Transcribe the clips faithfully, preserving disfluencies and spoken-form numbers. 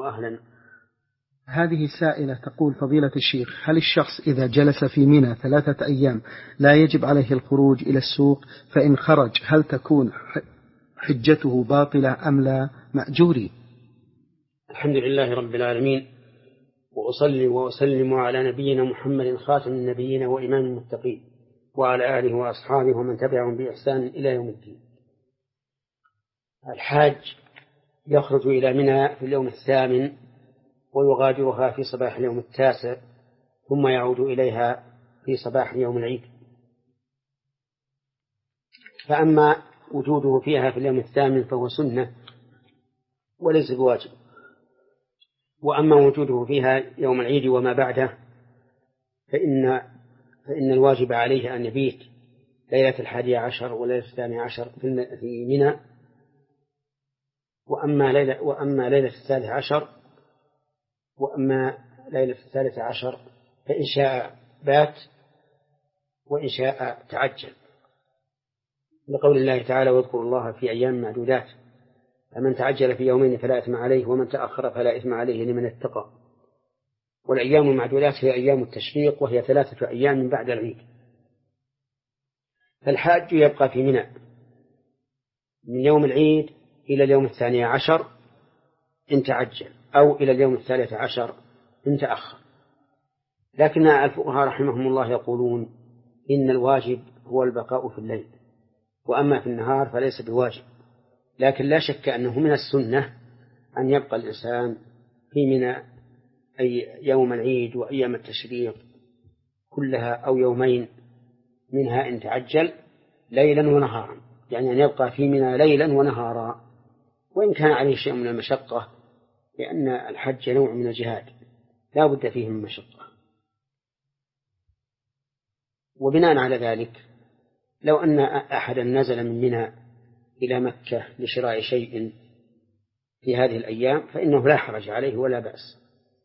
وأهلا. هذه سائلة تقول: فضيلة الشيخ، هل الشخص إذا جلس في منى ثلاثة أيام لا يجب عليه الخروج إلى السوق؟ فإن خرج هل تكون حجته باطلة أم لا مأجوري؟ الحمد لله رب العالمين، وأصلي وأسلم على نبينا محمد خاتم النبيين وإمام المتقين وعلى آله وأصحابه ومن تبعهم بإحسان إلى يوم الدين. الحاج يخرج إلى منى في اليوم الثامن ويغادرها في صباح اليوم التاسع، ثم يعود إليها في صباح يوم العيد. فأما وجوده فيها في اليوم الثامن فهو سنة وليس بواجب، وأما وجوده فيها يوم العيد وما بعده فإن, فإن الواجب عليه أن يبيت ليلة الحادي عشر وليلة الثاني عشر في منى، وأما ليلة, وأما ليلة الثالث عشر وأما ليلة الثالث عشر فإن شاء بات وإن شاء تعجل، لقول الله تعالى: واذكروا الله في أيام معدودات، فمن تعجل في يومين فلا إثم عليه ومن تأخر فلا إثم عليه لمن اتقى. والأيام المعدودات هي أيام التشريق، وهي ثلاثة أيام من بعد العيد. فالحاج يبقى في منى من يوم العيد إلى اليوم الثاني عشر إن تعجل، أو إلى اليوم الثالث عشر إن تأخر. لكن الفقهاء رحمهم الله يقولون إن الواجب هو البقاء في الليل، وأما في النهار فليس بواجب. لكن لا شك أنه من السنة أن يبقى الإنسان في منى أي يوم العيد وأيام التشريق كلها، أو يومين منها إن تعجل، ليلا ونهارا، يعني أن يبقى في منى ليلا ونهارا، وإن كان عليه شيء من المشقة، لأن الحج نوع من الجهاد لا بد فيه من مشقة. وبناء على ذلك لو أن أحدا نزل من منى إلى مكة لشراء شيء في هذه الأيام فإنه لا حرج عليه ولا بأس،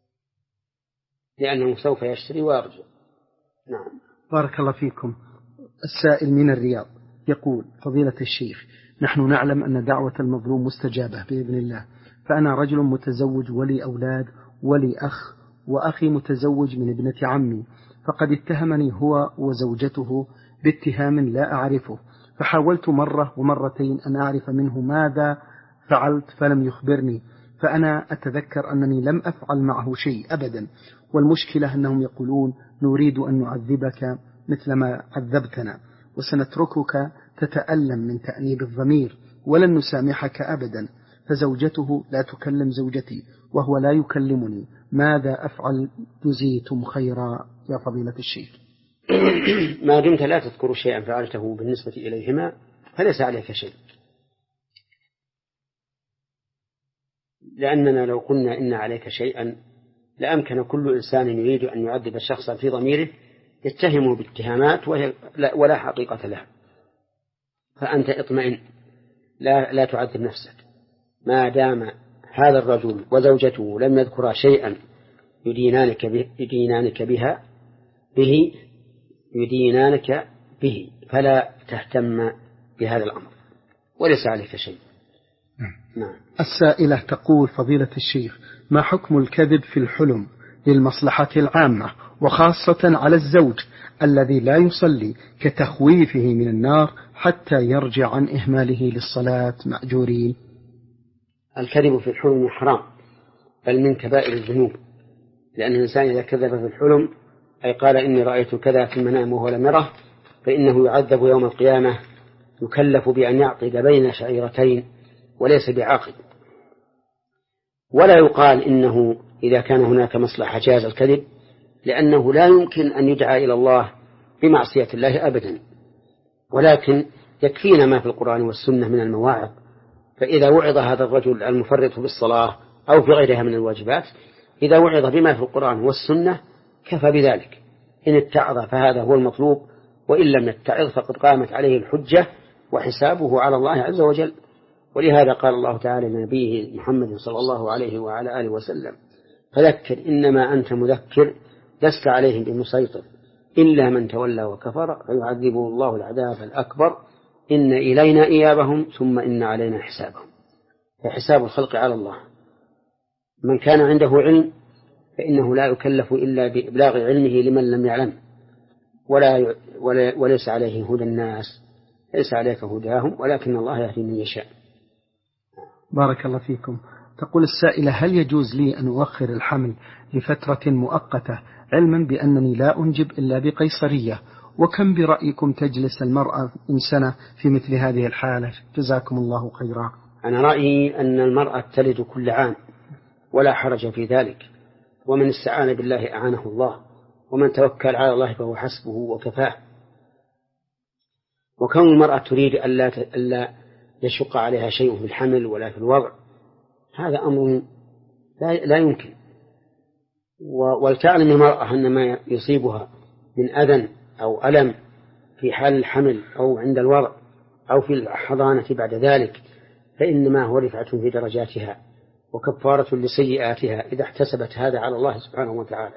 لأنه سوف يشتري ويرجع. نعم. بارك الله فيكم. السائل من الرياض يقول: فضيلة الشيخ، نحن نعلم أن دعوة المظلوم مستجابة بإذن الله، فأنا رجل متزوج ولي أولاد ولي أخ، وأخي متزوج من ابنة عمي، فقد اتهمني هو وزوجته باتهام لا أعرفه، فحاولت مرة ومرتين أن أعرف منه ماذا فعلت فلم يخبرني، فأنا أتذكر أنني لم أفعل معه شيء أبدا، والمشكلة أنهم يقولون: نريد أن نعذبك مثل ما عذبتنا، وسنتركك تتألم من تأنيب الضمير، ولن نسامحك أبدا. فزوجته لا تكلم زوجتي وهو لا يكلمني، ماذا أفعل؟ جزيتم خيرا يا فضيلة الشيخ. ما دمت لا تذكر شيئا فعلته بالنسبة إليهما فليس عليك شيء، لأننا لو قلنا إن عليك شيئا لأمكن كل إنسان يريد أن يعذب شخصا في ضميره يتهمه باتهامات ولا حقيقة لها. فأنت اطمئن، لا, لا تعذب نفسك ما دام هذا الرجل وزوجته لم يذكرا شيئا يدينانك, به يدينانك بها به يدينانك به فلا تهتم بهذا الأمر وليس عليك شيء. نعم. السائلة تقول: فضيلة الشيخ، ما حكم الكذب في الحلم للمصلحة العامة، وخاصة على الزوج الذي لا يصلي، كتخويفه من النار حتى يرجع عن إهماله للصلاة مأجورين؟ الكذب في الحلم حرام، بل من كبائر الذنوب، لأن الإنسان إذا كذب في الحلم أي قال إني رأيت كذا في المنام وهو لم يره، فإنه يعذب يوم القيامة، يكلف بأن يعقد بين شعيرتين وليس بعاقد. ولا يقال إنه إذا كان هناك مصلحة جاز الكذب، لأنه لا يمكن أن يدعى إلى الله بمعصية الله أبدا، ولكن يكفينا ما في القرآن والسنة من المواعظ. فإذا وعظ هذا الرجل المفرط بالصلاة أو في غيرها من الواجبات، إذا وعظ بما في القرآن والسنة كفى بذلك. إن اتعظ فهذا هو المطلوب، وإن لم يتعظ فقد قامت عليه الحجة وحسابه على الله عز وجل. ولهذا قال الله تعالى لنبيه محمد صلى الله عليه وعلى آله وسلم: فذكر إنما أنت مذكر لست عليهم بمسيطر إلا من تولى وكفر فيعذبه الله العذاب الأكبر إن إلينا إيابهم ثم إن علينا حسابهم. فحساب الخلق على الله، من كان عنده علم فإنه لا يكلف إلا بإبلاغ علمه لمن لم يعلم، ولا ولا وليس عليه هدى الناس، ليس عليك هداهم ولكن الله يهدي من يشاء. بارك الله فيكم. تقول السائلة: هل يجوز لي أن أؤخر الحمل لفترة مؤقتة علما بأنني لا أنجب إلا بقيصرية؟ وكم برأيكم تجلس المرأة من سنة في مثل هذه الحالة؟ جزاكم الله خيرا. أنا رأيي أن المرأة تلد كل عام ولا حرج في ذلك، ومن استعان بالله أعانه الله، ومن توكل على الله فهو حسبه وكفاه. وكون المرأة تريد ألا ألا يشق عليها شيء في الحمل ولا في الوضع، هذا أمر لا يمكن. ولتعلم المرأة أن ما يصيبها من أذى أو ألم في حال الحمل أو عند الوضع أو في الحضانة بعد ذلك فإنما هو رفعة في درجاتها وكفارة لسيئاتها إذا احتسبت هذا على الله سبحانه وتعالى.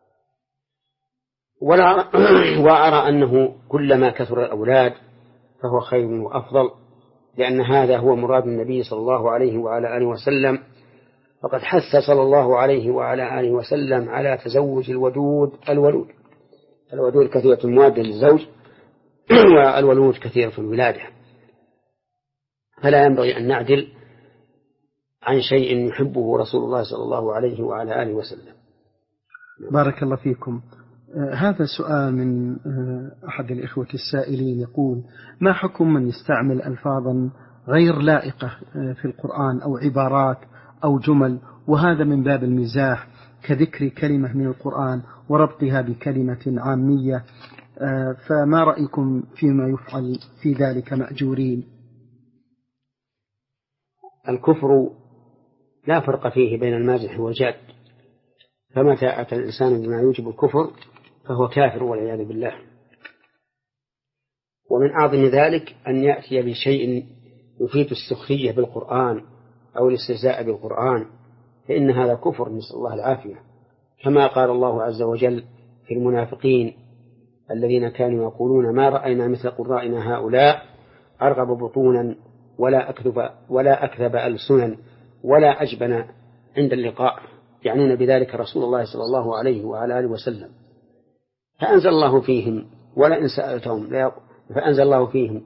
وأرى أنه كلما كثر الأولاد فهو خير وأفضل، لأن هذا هو مراد النبي صلى الله عليه وعلى آله وسلم، فقد حث صلى الله عليه وعلى آله وسلم على تزوج الودود الولود. الودود كثيرة الموادة للزوج والولود كثيرة الولادة، فلا ينبغي أن نعدل عن شيء يحبه رسول الله صلى الله عليه وعلى آله وسلم. بارك الله فيكم. آه هذا سؤال من آه أحد الإخوة السائلين يقول: ما حكم من يستعمل ألفاظا غير لائقة آه في القرآن أو عبارات أو جمل، وهذا من باب المزاح، كذكر كلمة من القرآن وربطها بكلمة عامية، آه فما رأيكم فيما يفعل في ذلك مأجورين؟ الكفر لا فرق فيه بين المازح والجاد، فمتى أتى الإنسان بما يوجب الكفر فهو كافر والعياذ بالله. ومن أعظم ذلك أن يأتي بشيء يفيد السخرية بالقرآن أو الاستهزاء بالقرآن، فإن هذا كفر، نسأل الله العافية، كما قال الله عز وجل في المنافقين الذين كانوا يقولون: ما رأينا مثل قرائنا هؤلاء أرغب بطونا ولا أكذب ولا أكذب ألسنا ولا أجبن عند اللقاء، يعنون بذلك رسول الله صلى الله عليه وعلى آله وسلم. فأنزل الله فيهم ولئن سألتهم لا فأنزل الله فيهم: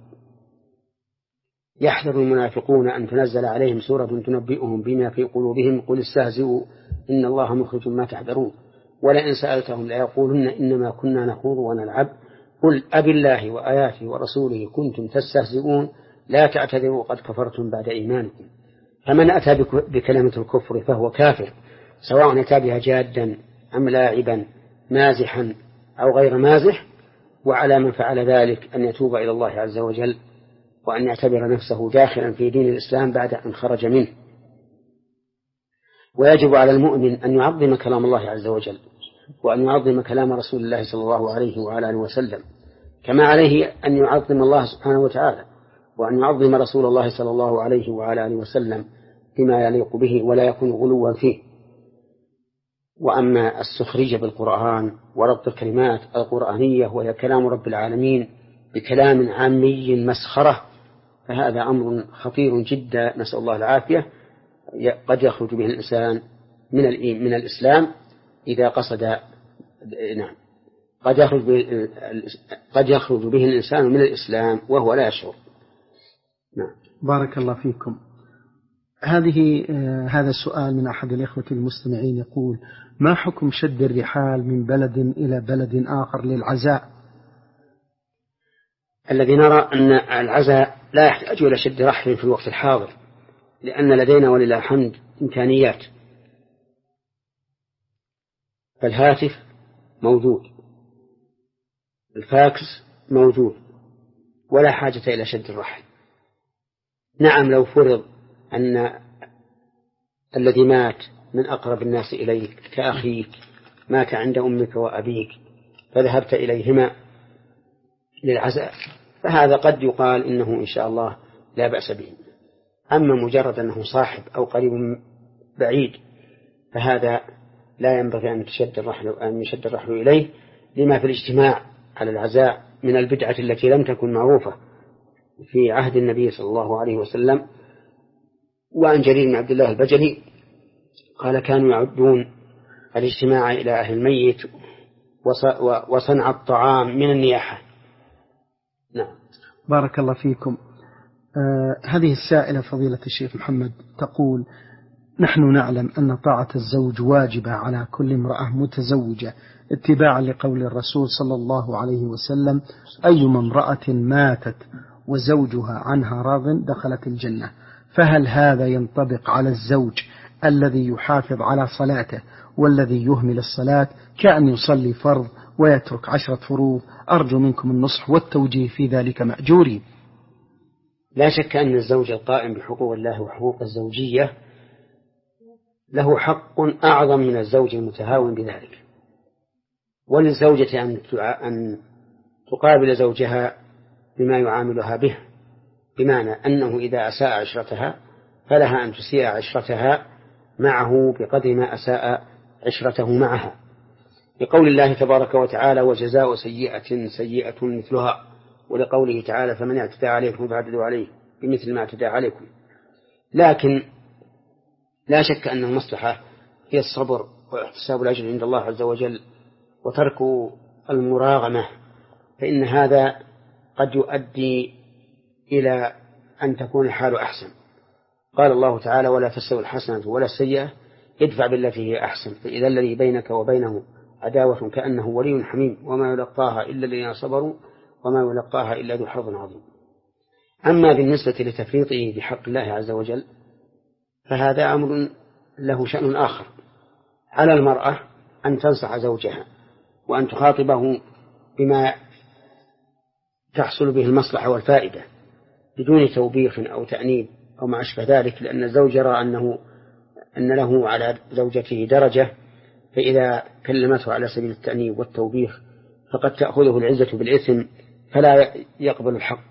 يحذر المنافقون أن تنزل عليهم سورة تنبئهم بما في قلوبهم قل استهزئوا إن الله مخرج ما تحذرون ولئن سألتهم لا يقولن إنما كنا نخوض ونلعب قل أبي الله وآياته ورسوله كنتم تستهزئون لا تعتذروا قد كفرتم بعد إيمانكم. فمن أتى بكلمة الكفر فهو كافر، سواء أتى بها جادا أم لاعبا مازحا أو غير مازح. وعلى من فعل ذلك أن يتوب إلى الله عز وجل وأن يعتبر نفسه داخلا في دين الإسلام بعد أن خرج منه. ويجب على المؤمن أن يعظم كلام الله عز وجل وأن يعظم كلام رسول الله صلى الله عليه وعلى آله وسلم، كما عليه أن يعظم الله سبحانه وتعالى وأن يعظم رسول الله صلى الله عليه وعلى آله وسلم بما يليق به ولا يكون غلوا فيه. وأما السخرية بالقرآن وربط الكلمات القرآنية وهي كلام رب العالمين بكلام عامي مسخرة فهذا أمر خطير جدا، نسأل الله العافية، قد يخرج به الإنسان من من الإسلام إذا قصد نعم قد يخرج به قد يخرج به الإنسان من الإسلام وهو لا يشعر. نعم. بارك الله فيكم. هذه آه هذا السؤال من أحد الإخوة المستمعين يقول: ما حكم شد الرحال من بلد إلى بلد آخر للعزاء؟ الذي نرى أن العزاء لا يحتاج إلى شد رحل في الوقت الحاضر، لأن لدينا ولله الحمد إمكانيات، فالهاتف موجود، الفاكس موجود، ولا حاجة إلى شد الرحل. نعم، لو فرض أن الذي مات من أقرب الناس إليك كأخيك مات عند أمك وأبيك فذهبت إليهما للعزاء فهذا قد يقال إنه إن شاء الله لا بأس به. أما مجرد أنه صاحب أو قريب بعيد فهذا لا ينبغي أن تشد الرحل أن يشد الرحل إليه، لما في الاجتماع على العزاء من البدعة التي لم تكن معروفة في عهد النبي صلى الله عليه وسلم. وعن جرير بن عبد الله البجلي قال كانوا يعدون الاجتماع إلى أهل الميت وصنع الطعام من النياحة. نعم. بارك الله فيكم. آه هذه السائلة فضيلة الشيخ محمد تقول: نحن نعلم أن طاعة الزوج واجبة على كل امرأة متزوجة اتباعا لقول الرسول صلى الله عليه وسلم: أيما امرأة ماتت وزوجها عنها راض دخلت الجنة. فهل هذا ينطبق على الزوج الذي يحافظ على صلاته والذي يهمل الصلاة كأن يصلي فرض ويترك عشرة فروض؟ أرجو منكم النصح والتوجيه في ذلك مأجورين. لا شك أن الزوج القائم بحقوق الله وحقوق الزوجية له حق أعظم من الزوج المتهاون بذلك، وللزوجة أن تقابل زوجها بما يعاملها به، بمعنى أنه إذا أساء عشرتها فلها أن تسيء عشرتها معه بقدر ما أساء عشرته معها، لقول الله تبارك وتعالى: وجزاء سيئة سيئة مثلها، ولقوله تعالى: فمن اعتدى عليكم فاعتدوا عليه بمثل ما اعتدى عليكم. لكن لا شك أن المصلحة هي الصبر واحتساب الأجر عند الله عز وجل وترك المراغمة، فإن هذا قد يؤدي إلى أن تكون الحال أحسن. قال الله تعالى: ولا تستوي الحسنة ولا السيئة ادفع بالتي هي أحسن فإذا الذي بينك وبينه عداوة كأنه ولي حميم وما يلقاها إلا الذين صبروا وما يلقاها إلا ذو حظ عظيم. أما بالنسبة لتفريطه بحق الله عز وجل فهذا أمر له شأن آخر. على المرأة أن تنصح زوجها وأن تخاطبه بما تحصل به المصلحة والفائدة بدون توبيخ أو تأنيب أو ما أشبه ذلك، لأن الزوج يرى أنه أن له على زوجته درجة، فإذا كلمته على سبيل التأنيب والتوبيخ فقد تأخذه العزة بالإثم فلا يقبل الحق.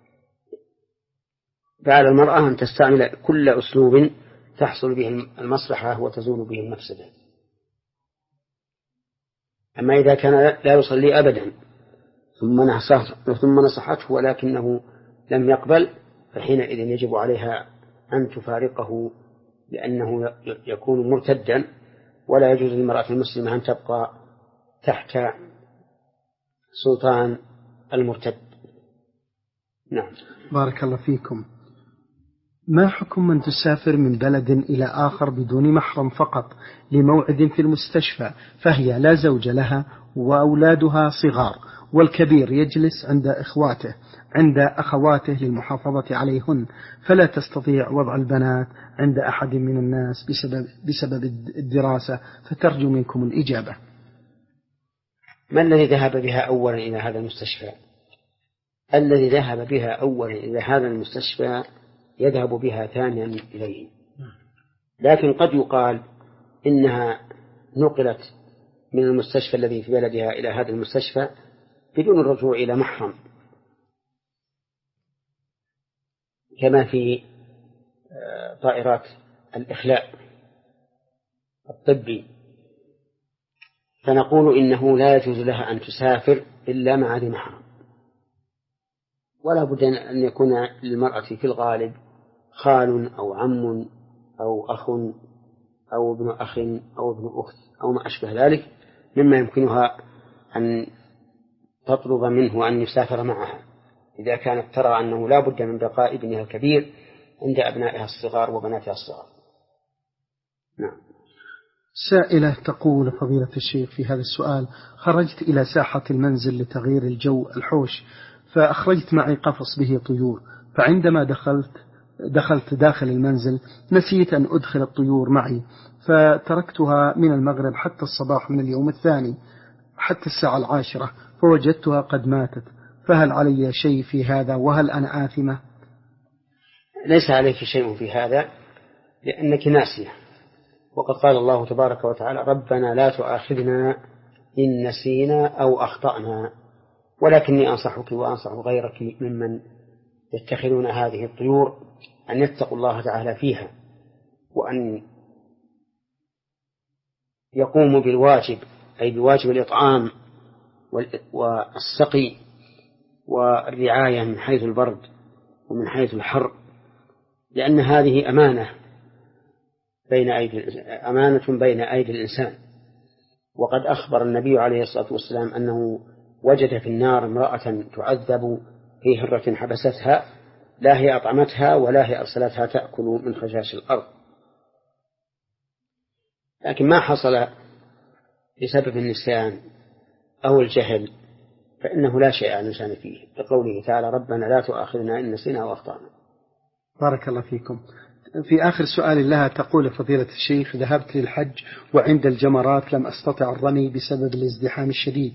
فعلى المرأة أن تستعمل كل أسلوب تحصل به المصلحة وتزول به المفسدة. أما إذا كان لا يصلي أبدا ثم نصحته ولكنه لم يقبل فحينئذ يجب عليها أن تفارقه، لأنه يكون مرتدا، ولا يجوز للمرأة المسلمة أن تبقى تحت سلطان المرتد. نعم. بارك الله فيكم. ما حكم من تسافر من بلد إلى آخر بدون محرم فقط لموعد في المستشفى، فهي لا زوج لها وأولادها صغار، والكبير يجلس عند إخواته عند أخواته للمحافظة عليهن، فلا تستطيع وضع البنات عند أحد من الناس بسبب, بسبب الدراسة، فترجو منكم الإجابة. ما الذي ذهب بها أولا إلى هذا المستشفى؟ الذي ذهب بها أولا إلى هذا المستشفى يذهب بها ثانيا إليه، لكن قد يقال إنها نقلت من المستشفى الذي في بلدها إلى هذا المستشفى بدون الرجوع إلى محرم، كما في طائرات الإخلاء الطبي، فنقول إنه لا يجوز لها أن تسافر إلا مع ذي محرم، ولا بد أن يكون للمرأة في الغالب خال أو عم أو أخ أو ابن أخ أو ابن أخت أو ما أشبه ذلك مما يمكنها أن تطلب منه أن يسافر معها إذا كانت ترى أنه لا بد من بقاء ابنها الكبير عند أبنائها الصغار وبناتها الصغار. نعم. سائلة تقول: فضيلة الشيخ، في هذا السؤال خرجت إلى ساحة المنزل لتغيير الجو الحوش، فأخرجت معي قفص به طيور، فعندما دخلت دخلت داخل المنزل نسيت أن أدخل الطيور معي، فتركتها من المغرب حتى الصباح من اليوم الثاني حتى الساعة العاشرة، فوجدتها قد ماتت، فهل علي شيء في هذا وهل أنا آثمة؟ ليس عليك شيء في هذا لأنك ناسية، وقد قال الله تبارك وتعالى: ربنا لا تؤاخذنا إن نسينا أو أخطأنا. ولكني أنصحك وأنصح غيرك ممن يتخذون هذه الطيور أن يتقوا الله تعالى فيها، وأن يقوموا بالواجب، أي بواجب الإطعام والسقي والرعاية من حيث البرد ومن حيث الحر، لأن هذه أمانة بين أيدي أمانة بين أيدي الإنسان. وقد أخبر النبي عليه الصلاة والسلام أنه وجد في النار امرأة تعذب في هرة حبستها، لا هي أطعمتها ولا هي أرسلتها تأكل من خشاش الأرض. لكن ما حصل بسبب النسيان أو الجهل فإنه لا شيء على الإنسان فيه، لقوله تعالى ربنا لا تؤاخذنا إن نسينا وأخطأنا. بارك الله فيكم. في آخر سؤال لها تقول فضيلة الشيخ: ذهبت للحج وعند الجمرات لم أستطع الرمي بسبب الازدحام الشديد،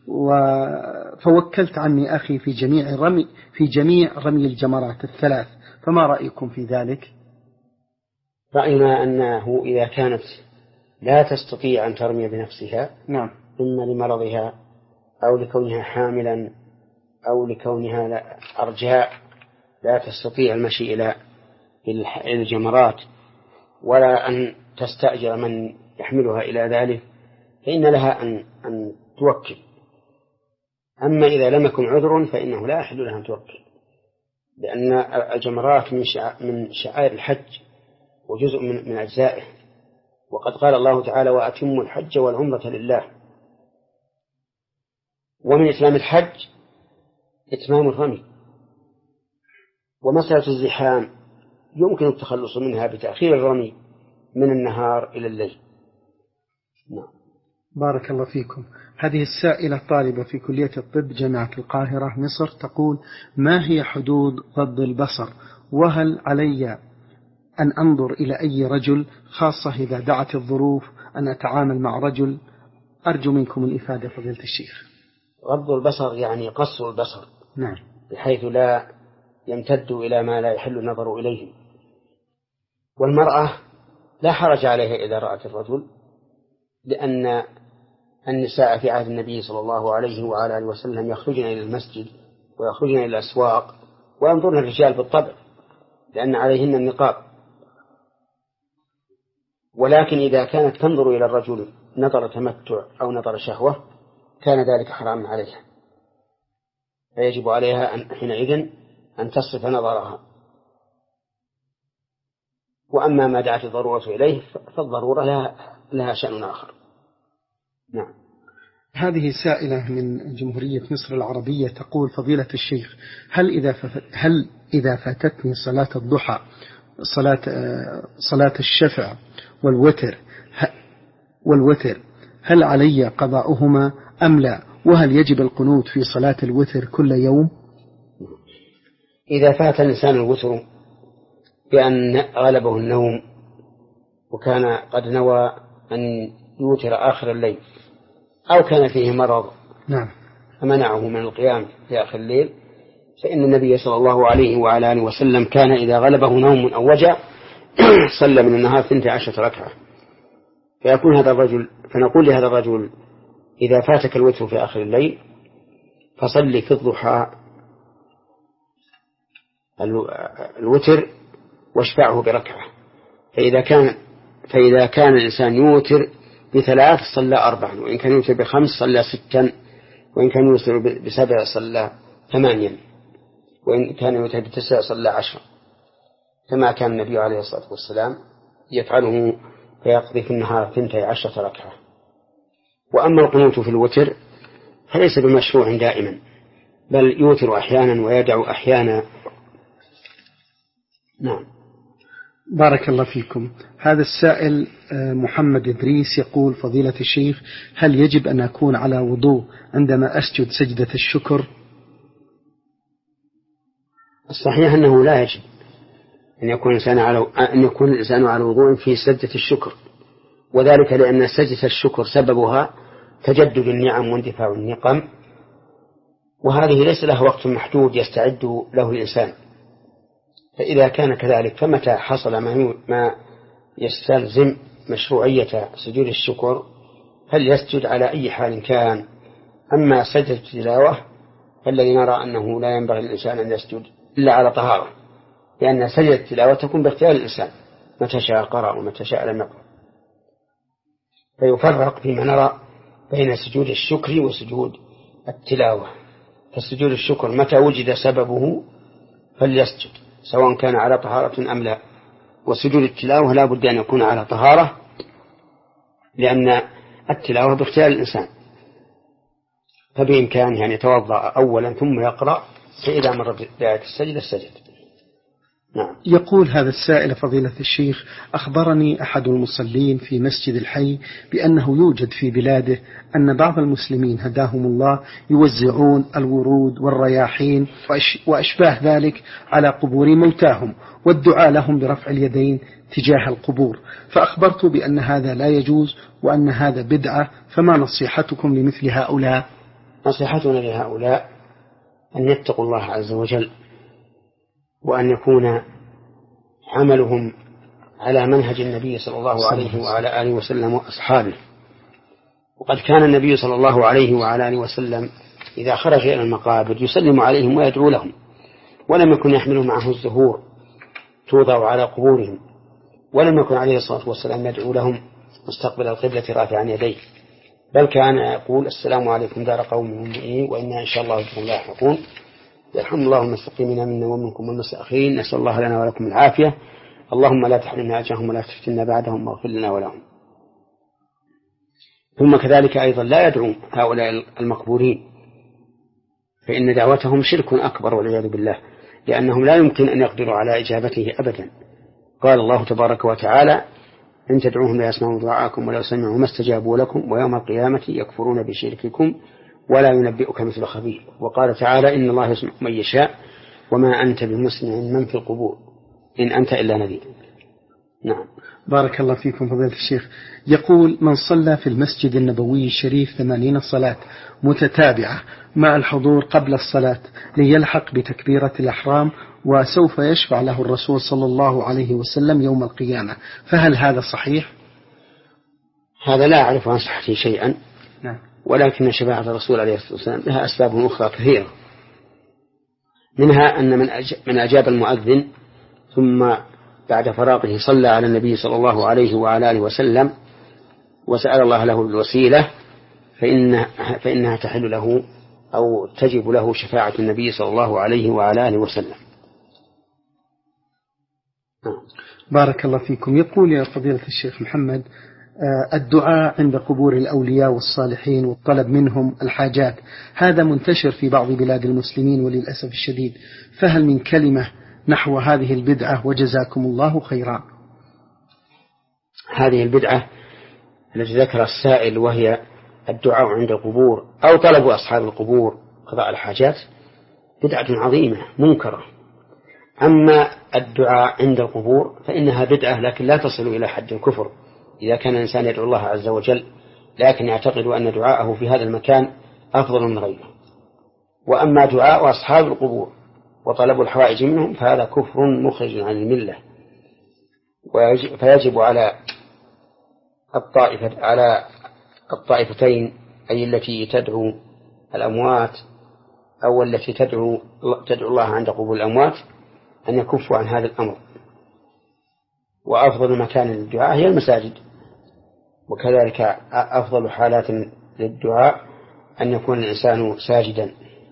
فوكلت عني أخي في جميع رمي في جميع رمي الجمرات الثلاث، فما رأيكم في ذلك؟ رأينا أنه إذا كانت لا تستطيع أن ترمي بنفسها، نعم، إما لمرضها أو لكونها حاملا أو لكونها أرجاء لا تستطيع المشي إلى الجمرات ولا أن تستأجر من يحملها إلى ذلك، فإن لها أن أن توكل. أما إذا لم يكن عذر فإنه لا يحل لها أن توكل، لأن الجمرات من من شعائر الحج وجزء من من أجزائه، وقد قال الله تعالى وأتموا الحج والعمرة لله. ومن إتمام الحج إتمام الرمي. ومسألة الزحام يمكن التخلص منها بتأخير الرمي من النهار إلى الليل. نعم. بارك الله فيكم. هذه السائلة طالبة في كلية الطب جامعة القاهرة مصر تقول: ما هي حدود غض البصر؟ وهل علي أن أنظر إلى أي رجل، خاصة إذا دعت الظروف أن أتعامل مع رجل؟ أرجو منكم الإفادة فضيلة الشيخ. غض البصر يعني قصر البصر، نعم، بحيث لا يمتد إلى ما لا يحل النظر إليه. والمرأة لا حرج عليها إذا رأت الرجل، لأن النساء في عهد النبي صلى الله عليه وعلى آله وسلم يخرجن إلى المسجد ويخرجن إلى الأسواق وينظرن الرجال بالطبع لأن عليهن النقاب. ولكن إذا كانت تنظر إلى الرجل نظر تمتع أو نظر شهوة كان ذلك حراما عليها، فيجب عليها أن حينئذ أن تصرف نظرها. وأما ما دعت الضرورة إليه فالضرورة لها, لها شأن آخر. نعم. هذه سائلة من جمهورية مصر العربية تقول فضيلة الشيخ: هل إذا هل إذا فاتتني صلاة الضحى صلاة صلاة الشفع والوتر والوتر هل علي قضاؤهما أم لا؟ وهل يجب القنوت في صلاة الوتر كل يوم؟ إذا فات الإنسان الوتر بأن غلبه النوم وكان قد نوى أن يوتر آخر الليل أو كان فيه مرض نعم فمنعه من القيام في آخر الليل، فإن النبي صلى الله عليه وعلى آله وسلم كان إذا غلبه نوم أو وجع صلى من النهار ثنتي عشرة ركعة. فيكون هذا الرجل فنقول لهذا الرجل: إذا فاتك الوتر في آخر الليل فصلي في الضحى الوتر واشفعه بركعة. فإذا كان فإذا كان الإنسان يوتر بثلاث صلى أربعا، وإن كان يوتر بخمس صلى ستا، وإن كان يوتر بسبع صلى ثمانيا، وإن كان يوتر بتسع صلى عشرا، كما كان النبي عليه الصلاة والسلام يفعله فيقضي في النهار ثنتي عشرة ركعة. وأما القنوت في الوتر فليس بمشروع دائما، بل يوتر أحيانا ويدع أحيانا. نعم. بارك الله فيكم. هذا السائل محمد إدريس يقول فضيلة الشيخ: هل يجب أن أكون على وضوء عندما أسجد سجدة الشكر؟ الصحيح أنه لا يجب أن يكون الإنسان على أن يكون الإنسان على وضوء في سجدة الشكر، وذلك لأن سجدة الشكر سببها تجدد النعم واندفاع النقم، وهذه ليس له وقت محدود يستعد له الإنسان. فإذا كان كذلك فمتى حصل ما يستلزم مشروعية سجود الشكر فليسجد على أي حال كان. أما سجدة التلاوة فالذي نرى أنه لا ينبغي للإنسان أن يسجد إلا على طهارة، لأن سجدة التلاوة تكون باختيار الإنسان متى شاء قرأ ومتى شاء لم يقرأ. فيفرق فيما نرى بين سجود الشكر وسجود التلاوة. فسجود الشكر متى وجد سببه فليسجد سواء كان على طهارة أم لا، وسجود التلاوة لا بد أن يكون على طهارة، لأن التلاوة باختيار الإنسان، فبإمكانه أن يتوضأ أولا ثم يقرأ، فإذا مر بداية السجد السجد. نعم. يقول هذا السائل فضيلة الشيخ: أخبرني أحد المصلين في مسجد الحي بأنه يوجد في بلاده أن بعض المسلمين هداهم الله يوزعون الورود والرياحين وأشباه ذلك على قبور موتاهم والدعاء لهم برفع اليدين تجاه القبور، فأخبرت بأن هذا لا يجوز وأن هذا بدعة، فما نصيحتكم لمثل هؤلاء؟ نصيحتنا لهؤلاء أن يتقوا الله عز وجل، وأن يكون عملهم على منهج النبي صلى الله عليه وعلى آله وسلم وأصحابه. وقد كان النبي صلى الله عليه وعلى آله وسلم إذا خرج إلى المقابر يسلم عليهم ويدعو لهم، ولم يكن يحمل معه الزهور توضع على قبورهم، ولم يكن عليه الصلاة والسلام يدعو لهم مستقبل القبلة رافعا يديه، بل كان يقول: السلام عليكم دار قوم مؤمنين وإنا إن شاء الله بكم لاحقون، يرحم الله المستقيمين منا ومنكم والمستأخرين، نسأل الله لنا ولكم العافية، اللهم لا تحرمنا أجرهم ولا تفتنا بعدهم واغفر لنا ولهم. ثم كذلك أيضا لا يدعو هؤلاء المقبورين، فإن دعوتهم شرك أكبر والعياذ بالله، لأنهم لا يمكن أن يقدروا على إجابته أبدا. قال الله تبارك وتعالى: إن تدعوهم لا يسمعوا دعاءكم ولو سمعوا ما استجابوا لكم ويوم القيامة يكفرون بشرككم ولا ينبئك مثل خبير. وقال تعالى: إن الله يسمع من يشاء وما أنت بمسمع من في القبور إن أنت إلا نذير. نعم. بارك الله فيكم فضيلة الشيخ. يقول: من صلى في المسجد النبوي الشريف ثمانين صلاة متتابعة مع الحضور قبل الصلاة ليلحق بتكبيرة الأحرام وسوف يشفع له الرسول صلى الله عليه وسلم يوم القيامة، فهل هذا صحيح؟ هذا لا أعرف عن صحته شيئا. نعم. ولكن شفاعة الرسول عليه الصلاة والسلام لها أسباب أخرى كثيرة، منها أن من أجاب المؤذن ثم بعد فراغه صلى على النبي صلى الله عليه وعلى آله وسلم وسأل الله له الوسيلة فإن فإنها تحل له أو تجب له شفاعة النبي صلى الله عليه وعلى آله وسلم. بارك الله فيكم. يقول يا فضيلة الشيخ محمد: الدعاء عند قبور الأولياء والصالحين والطلب منهم الحاجات هذا منتشر في بعض بلاد المسلمين وللأسف الشديد، فهل من كلمة نحو هذه البدعة وجزاكم الله خيرا؟ هذه البدعة التي ذكر السائل وهي الدعاء عند القبور أو طلب أصحاب القبور قضاء الحاجات بدعة عظيمة منكرة. أما الدعاء عند القبور فإنها بدعة لكن لا تصل إلى حد الكفر إذا كان الإنسان يدعو الله عز وجل، لكن يعتقد أن دعاءه في هذا المكان أفضل من غيره. وأما دعاء أصحاب القبور وطلب الحوائج منهم فهذا كفر مخرج عن الملة، فيجب على الطائفة على الطائفتين، أي التي تدعو الأموات أو التي تدعو تدعو الله عند قبور الأموات، أن يكفوا عن هذا الأمر. وأفضل مكان للدعاء هي المساجد، وكذلك أفضل حالات للدعاء أن يكون الإنسان ساجدا.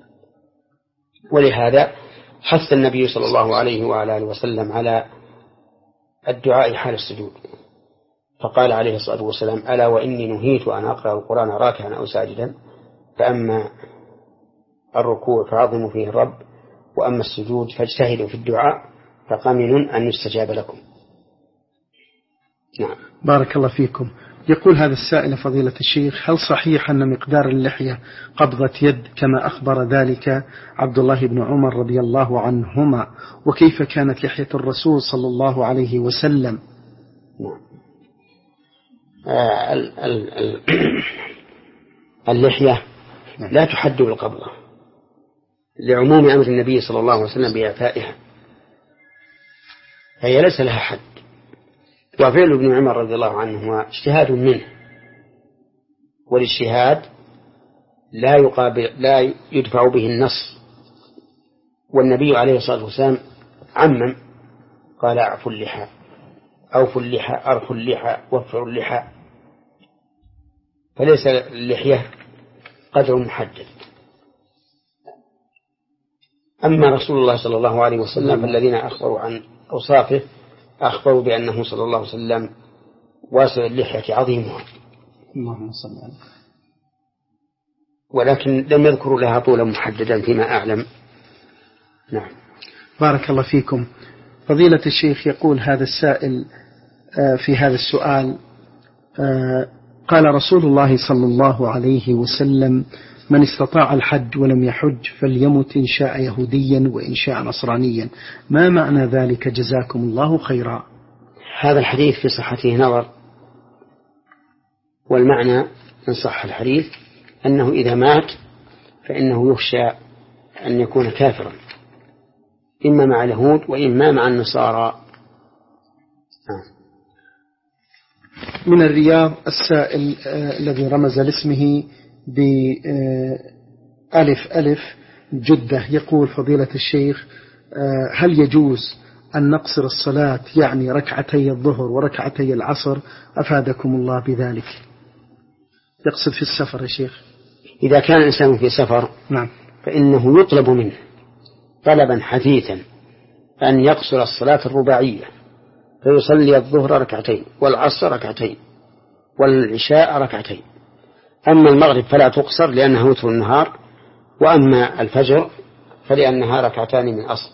ولهذا حث النبي صلى الله عليه وعلى آله وسلم على الدعاء حال السجود، فقال عليه الصلاة والسلام: ألا وإني نهيت أن أقرأ القرآن راكعا أو ساجدا، فأما الركوع فعظموا فيه الرب، وأما السجود فاجتهدوا في الدعاء فقمن أن يستجاب لكم. نعم. بارك الله فيكم. يقول هذا السائل فضيلة الشيخ: هل صحيح أن مقدار اللحية قبضة يد كما أخبر ذلك عبد الله بن عمر رضي الله عنهما، وكيف كانت لحية الرسول صلى الله عليه وسلم؟ نعم. آه ال ال ال اللحية لا تحد بالقبضة لعموم أمر النبي صلى الله عليه وسلم بإعفائها، فهي ليس لها حد. وفعل ابن عمر رضي الله عنه هو اجتهاد منه، والاجتهاد لا يقابل لا يدفع به النص، والنبي عليه الصلاة والسلام عمم قال: أعفوا اللحى، أوفوا اللحى، أرخوا اللحى، وفروا اللحى، فليس اللحية قدر محدد. أما رسول الله صلى الله عليه وسلم فالذين أخبروا عن أوصافه أخبروا بأنه صلى الله عليه وسلم واسع اللحية عظيمها، اللهم صل على، ولكن لم يذكروا لها طولا محددا فيما أعلم. نعم. بارك الله فيكم. فضيلة الشيخ، يقول هذا السائل في هذا السؤال: قال رسول الله صلى الله عليه وسلم: من استطاع الحج ولم يحج فليمت إن شاء يهوديا وإن شاء نصرانيا، ما معنى ذلك جزاكم الله خيرا؟ هذا الحديث في صحته نظر، والمعنى إن صح الحديث أنه إذا مات فإنه يخشى أن يكون كافرا، إما مع اليهود وإما مع النصارى. من الرياض السائل آه الذي رمز لاسمه بألف ألف جدة، يقول: فضيلة الشيخ، آه هل يجوز أن نقصر الصلاة، يعني ركعتي الظهر وركعتي العصر؟ أفادكم الله بذلك. يقصد في السفر يا شيخ. إذا كان الإنسان في سفر نعم فإنه يطلب منه طلبا حثيثا أن يقصر الصلاة الرباعية، فيصلي الظهر ركعتين والعصر ركعتين والعشاء ركعتين. أما المغرب فلا تقصر لأنها وتر النهار، وأما الفجر فلأنها ركعتان من أصل.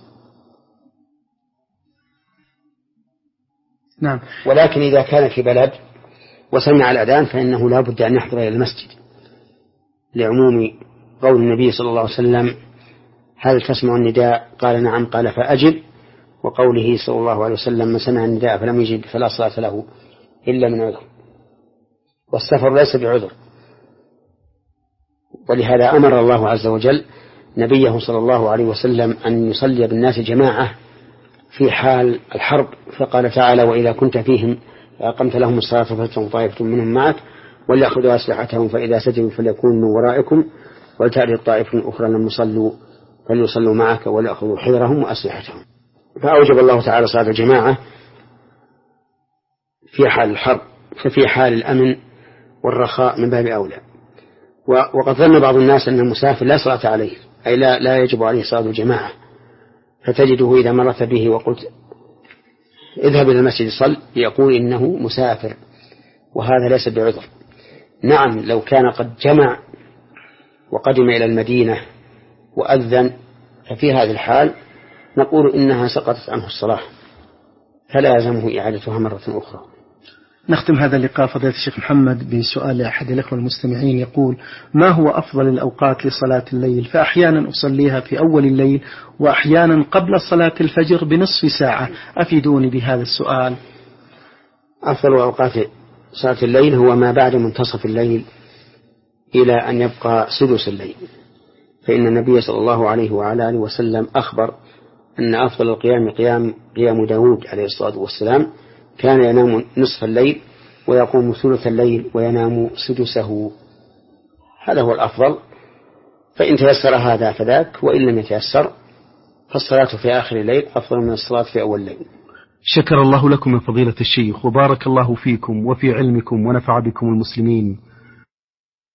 نعم. ولكن إذا كان في بلد وسمع الأذان فإنه لا بد أن يحضر إلى المسجد، لعموم قول النبي صلى الله عليه وسلم: هل تسمع النداء؟ قال: نعم. قال: فأجب. وقوله صلى الله عليه وسلم: من سمع النداء فلم يجب فلا صلاة له إلا من عذر. والسفر ليس بعذر، ولهذا أمر الله عز وجل نبيه صلى الله عليه وسلم أن يصلي بالناس جماعة في حال الحرب، فقال تعالى: وإذا كنت فيهم فأقمت لهم الصلاة فلتقم طائفة منهم معك وليأخذوا أسلحتهم فإذا سجدوا فليكونوا من ورائكم ولتأتي طائفة أخرى لم يصلوا فليصلوا معك وليأخذوا حذرهم وأسلحتهم. فأوجب الله تعالى صلاة الجماعة في حال الحرب، ففي حال الأمن والرخاء من باب أولى. وقد ظن بعض الناس أن المسافر لا صلاة عليه، أي لا, لا يجب عليه صلاة الجماعة، فتجده إذا مرت به وقلت اذهب إلى المسجد صل يقول إنه مسافر، وهذا ليس بعذر. نعم، لو كان قد جمع وقدم إلى المدينة وأذن ففي هذه الحال نقول إنها سقطت عنه الصلاة فلا يلزمه إعادتها مرة أخرى. نختم هذا اللقاء فضيلة الشيخ محمد بسؤال أحد الأخوة المستمعين، يقول: ما هو أفضل الأوقات لصلاة الليل؟ فأحيانا أصليها في أول الليل وأحيانا قبل صلاة الفجر بنصف ساعة، أفيدوني بهذا السؤال. أفضل أوقات صلاة الليل هو ما بعد منتصف الليل إلى أن يبقى سدس الليل، فإن النبي صلى الله عليه وعلى آله وسلم أخبر أن أفضل القيام قيام قيام داود عليه الصلاة والسلام، كان ينام نصف الليل ويقوم ثلث الليل وينام سدسه. هذا هو الأفضل، فإن تيسر هذا فذاك، وإن لم يتيسر فالصلاة في آخر الليل أفضل من الصلاة في أول الليل. شكر الله لكم من فضيلة الشيخ، وبارك الله فيكم وفي علمكم ونفع بكم المسلمين.